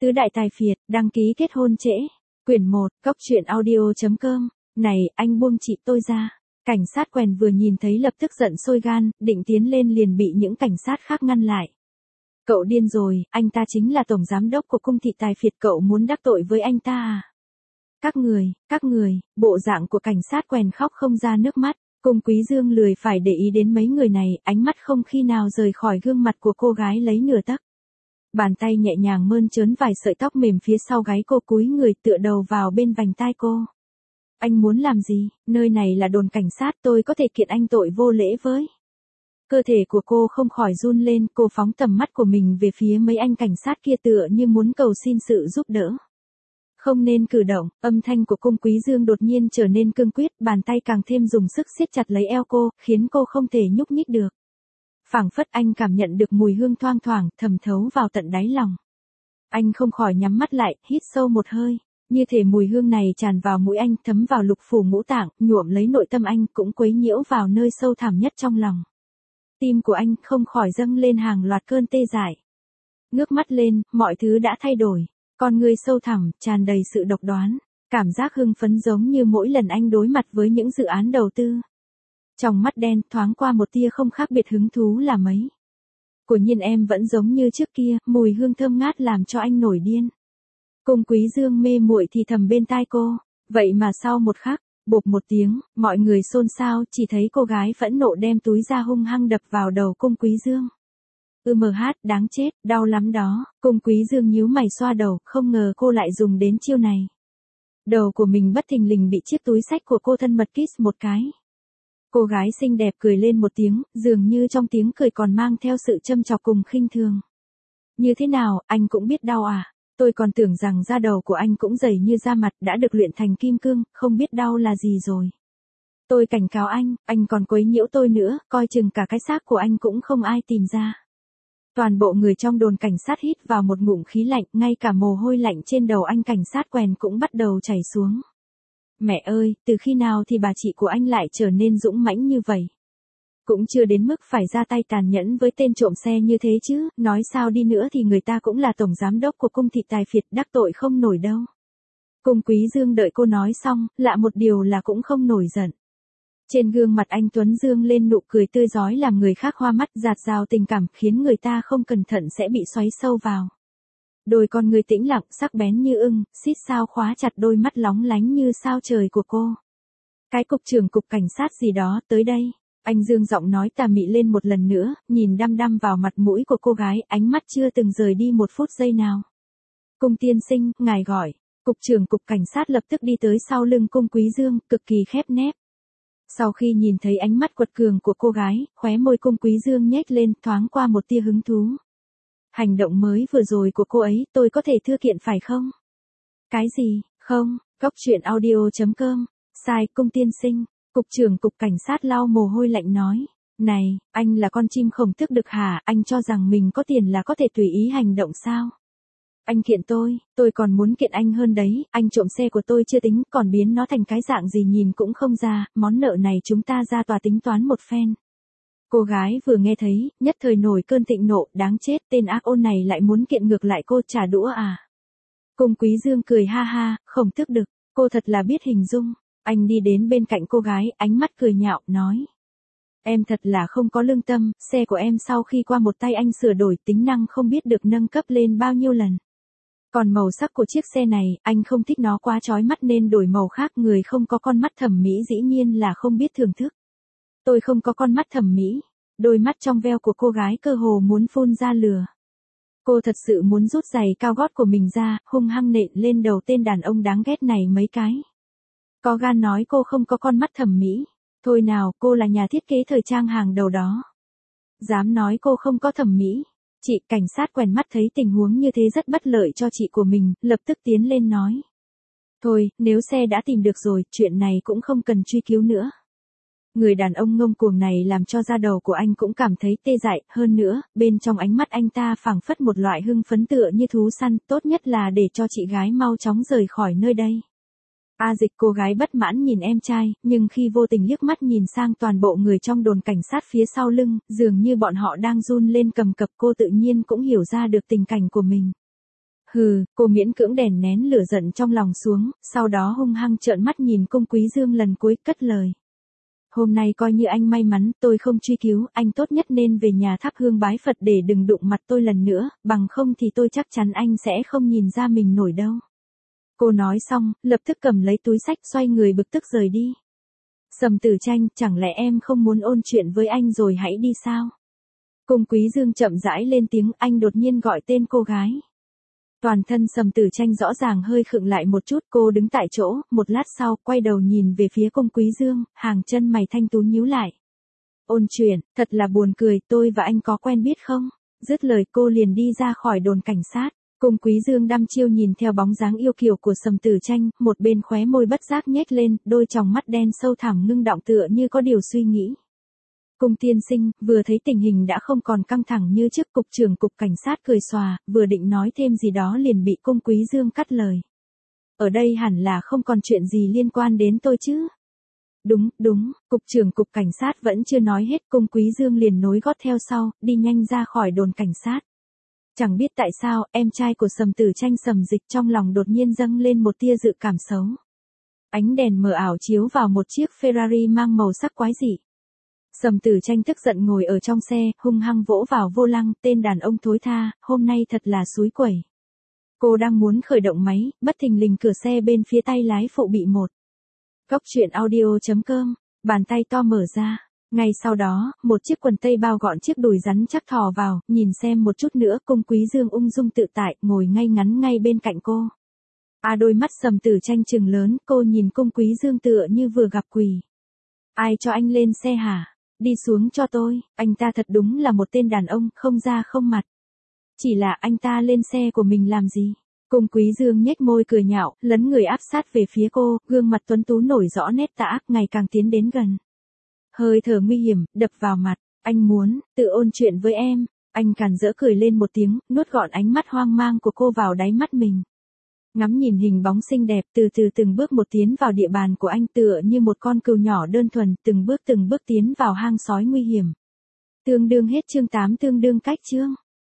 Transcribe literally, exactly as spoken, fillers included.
Tứ đại tài phiệt, đăng ký kết hôn trễ. Quyển một, Cốc truyện audio chấm com. Này, anh buông chị tôi ra. Cảnh sát quèn vừa nhìn thấy lập tức giận sôi gan, định tiến lên liền bị những cảnh sát khác ngăn lại. Cậu điên rồi, anh ta chính là tổng giám đốc của cung thị tài phiệt, cậu muốn đắc tội với anh ta à? Các người, các người, bộ dạng của cảnh sát quèn khóc không ra nước mắt. Cung Quý Dương lười phải để ý đến mấy người này, ánh mắt không khi nào rời khỏi gương mặt của cô gái lấy nửa tấc. Bàn tay nhẹ nhàng mơn trớn vài sợi tóc mềm phía sau gáy cô, cúi người tựa đầu vào bên vành tai cô. Anh muốn làm gì? Nơi này là đồn cảnh sát, tôi có thể kiện anh tội vô lễ với. Cơ thể của cô không khỏi run lên, cô phóng tầm mắt của mình về phía mấy anh cảnh sát kia tựa như muốn cầu xin sự giúp đỡ. Không nên cử động, âm thanh của Cung Quý Dương đột nhiên trở nên cương quyết, bàn tay càng thêm dùng sức siết chặt lấy eo cô, khiến cô không thể nhúc nhích được. Phảng phất anh cảm nhận được mùi hương thoang thoảng, thầm thấu vào tận đáy lòng. Anh không khỏi nhắm mắt lại, hít sâu một hơi, như thể mùi hương này tràn vào mũi anh, thấm vào lục phủ ngũ tạng, nhuộm lấy nội tâm anh, cũng quấy nhiễu vào nơi sâu thẳm nhất trong lòng. Tim của anh không khỏi dâng lên hàng loạt cơn tê dại. Ngước mắt lên, mọi thứ đã thay đổi. Con người sâu thẳm, tràn đầy sự độc đoán, cảm giác hưng phấn giống như mỗi lần anh đối mặt với những dự án đầu tư. Trong mắt đen thoáng qua một tia không khác biệt hứng thú là mấy. Của nhiên em vẫn giống như trước kia, mùi hương thơm ngát làm cho anh nổi điên. Cung Quý Dương mê muội thì thầm bên tai cô, vậy mà sau một khắc, bộp một tiếng, mọi người xôn xao, chỉ thấy cô gái phẫn nộ đem túi ra hung hăng đập vào đầu Cung Quý Dương. Ừ mờ hát, đáng chết, đau lắm đó. Cung Quý Dương nhíu mày xoa đầu, không ngờ cô lại dùng đến chiêu này. Đầu của mình bất thình lình bị chiếc túi xách của cô thân mật kiss một cái. Cô gái xinh đẹp cười lên một tiếng, dường như trong tiếng cười còn mang theo sự châm chọc cùng khinh thường. Như thế nào, anh cũng biết đau à? Tôi còn tưởng rằng da đầu của anh cũng dày như da mặt, đã được luyện thành kim cương, không biết đau là gì rồi. Tôi cảnh cáo anh, anh còn quấy nhiễu tôi nữa, coi chừng cả cái xác của anh cũng không ai tìm ra. Toàn bộ người trong đồn cảnh sát hít vào một ngụm khí lạnh, ngay cả mồ hôi lạnh trên đầu anh cảnh sát quèn cũng bắt đầu chảy xuống. Mẹ ơi, từ khi nào thì bà chị của anh lại trở nên dũng mãnh như vậy? Cũng chưa đến mức phải ra tay tàn nhẫn với tên trộm xe như thế chứ, nói sao đi nữa thì người ta cũng là tổng giám đốc của cung thị tài phiệt, đắc tội không nổi đâu. Cung Quý Dương đợi cô nói xong, lạ một điều là cũng không nổi giận. Trên gương mặt anh Tuấn Dương lên nụ cười tươi rói làm người khác hoa mắt, dạt dào tình cảm, khiến người ta không cẩn thận sẽ bị xoáy sâu vào. Đôi con người tĩnh lặng, sắc bén như ưng, xít sao khóa chặt đôi mắt lóng lánh như sao trời của cô. Cái cục trưởng cục cảnh sát gì đó, tới đây. Anh Dương giọng nói tà mị lên một lần nữa, nhìn đăm đăm vào mặt mũi của cô gái, ánh mắt chưa từng rời đi một phút giây nào. Cung tiên sinh, ngài gọi. Cục trưởng cục cảnh sát lập tức đi tới sau lưng Cung Quý Dương, cực kỳ khép nép. Sau khi nhìn thấy ánh mắt quật cường của cô gái, khóe môi Cung Quý Dương nhếch lên, thoáng qua một tia hứng thú. Hành động mới vừa rồi của cô ấy, tôi có thể thư kiện phải không? Cái gì? Không, Cốc truyện audio chấm com. Sai, Cung tiên sinh. Cục trưởng cục cảnh sát lau mồ hôi lạnh nói. Này, anh là con chim không thức được hả? Anh cho rằng mình có tiền là có thể tùy ý hành động sao? Anh kiện tôi, tôi còn muốn kiện anh hơn đấy, anh trộm xe của tôi chưa tính, còn biến nó thành cái dạng gì nhìn cũng không ra, món nợ này chúng ta ra tòa tính toán một phen. Cô gái vừa nghe thấy, nhất thời nổi cơn thịnh nộ, đáng chết, tên ác ôn này lại muốn kiện ngược lại cô, trả đũa à? Cung Quý Dương cười ha ha, không thức được, cô thật là biết hình dung. Anh đi đến bên cạnh cô gái, ánh mắt cười nhạo, nói. Em thật là không có lương tâm, xe của em sau khi qua một tay anh sửa đổi, tính năng không biết được nâng cấp lên bao nhiêu lần. Còn màu sắc của chiếc xe này, anh không thích nó quá chói mắt nên đổi màu khác, người không có con mắt thẩm mỹ dĩ nhiên là không biết thưởng thức. Tôi không có con mắt thẩm mỹ. Đôi mắt trong veo của cô gái cơ hồ muốn phun ra lửa. Cô thật sự muốn rút giày cao gót của mình ra, hung hăng nện lên đầu tên đàn ông đáng ghét này mấy cái. Có gan nói cô không có con mắt thẩm mỹ. Thôi nào, cô là nhà thiết kế thời trang hàng đầu đó. Dám nói cô không có thẩm mỹ. Chị cảnh sát quèn mắt thấy tình huống như thế rất bất lợi cho chị của mình, lập tức tiến lên nói. Thôi, nếu xe đã tìm được rồi, chuyện này cũng không cần truy cứu nữa. Người đàn ông ngông cuồng này làm cho da đầu của anh cũng cảm thấy tê dại, hơn nữa, bên trong ánh mắt anh ta phảng phất một loại hưng phấn tựa như thú săn, tốt nhất là để cho chị gái mau chóng rời khỏi nơi đây. A Dịch, cô gái bất mãn nhìn em trai, nhưng khi vô tình liếc mắt nhìn sang toàn bộ người trong đồn cảnh sát phía sau lưng, dường như bọn họ đang run lên cầm cập, cô tự nhiên cũng hiểu ra được tình cảnh của mình. Hừ, cô miễn cưỡng đèn nén lửa giận trong lòng xuống, sau đó hung hăng trợn mắt nhìn Cung Quý Dương lần cuối cất lời. Hôm nay coi như anh may mắn, tôi không truy cứu, anh tốt nhất nên về nhà thắp hương bái Phật để đừng đụng mặt tôi lần nữa, bằng không thì tôi chắc chắn anh sẽ không nhìn ra mình nổi đâu. Cô nói xong, lập tức cầm lấy túi xách xoay người bực tức rời đi. Sầm Tử Tranh, chẳng lẽ em không muốn ôn chuyện với anh rồi hãy đi sao? Cung Quý Dương chậm rãi lên tiếng, anh đột nhiên gọi tên cô gái. Toàn thân Sầm Tử Tranh rõ ràng hơi khựng lại một chút, cô đứng tại chỗ, một lát sau, quay đầu nhìn về phía Cung Quý Dương, hàng chân mày thanh tú nhíu lại. Ôn chuyện, thật là buồn cười, tôi và anh có quen biết không? Dứt lời cô liền đi ra khỏi đồn cảnh sát. Cung Quý Dương đăm chiêu nhìn theo bóng dáng yêu kiều của Sầm Tử Tranh, một bên khóe môi bất giác nhếch lên, đôi tròng mắt đen sâu thẳm ngưng đọng tựa như có điều suy nghĩ. Cung tiên sinh, vừa thấy tình hình đã không còn căng thẳng như trước, cục trưởng cục cảnh sát cười xòa, vừa định nói thêm gì đó liền bị Cung Quý Dương cắt lời. Ở đây hẳn là không còn chuyện gì liên quan đến tôi chứ? Đúng, đúng, cục trưởng cục cảnh sát vẫn chưa nói hết, Cung Quý Dương liền nối gót theo sau, đi nhanh ra khỏi đồn cảnh sát. Chẳng biết tại sao, em trai của Sầm Tử Tranh Sầm Dịch trong lòng đột nhiên dâng lên một tia dự cảm xấu. Ánh đèn mờ ảo chiếu vào một chiếc Ferrari mang màu sắc quái dị. Sầm Tử Tranh tức giận ngồi ở trong xe, hung hăng vỗ vào vô lăng, tên đàn ông thối tha, hôm nay thật là xúi quẩy. Cô đang muốn khởi động máy, bất thình lình cửa xe bên phía tay lái phụ bị một. Cốc truyện audio chấm com, bàn tay to mở ra. Ngay sau đó, một chiếc quần tây bao gọn chiếc đùi rắn chắc thò vào, nhìn xem một chút nữa, Cung Quý Dương ung dung tự tại, ngồi ngay ngắn ngay bên cạnh cô. À, đôi mắt Sầm Tử Tranh trừng lớn, cô nhìn Cung Quý Dương tựa như vừa gặp quỷ. Ai cho anh lên xe hả? Đi xuống cho tôi, anh ta thật đúng là một tên đàn ông, không da không mặt. Chỉ là anh ta lên xe của mình làm gì? Cung Quý Dương nhếch môi cười nhạo, lấn người áp sát về phía cô, gương mặt tuấn tú nổi rõ nét tà ác ngày càng tiến đến gần. Hơi thở nguy hiểm, đập vào mặt, anh muốn, tự ôn chuyện với em, anh càn rỡ cười lên một tiếng, nuốt gọn ánh mắt hoang mang của cô vào đáy mắt mình. Ngắm nhìn hình bóng xinh đẹp từ từ từng bước một tiến vào địa bàn của anh tựa như một con cừu nhỏ đơn thuần, từng bước từng bước tiến vào hang sói nguy hiểm. Tương đương hết chương tám tương đương cách chương.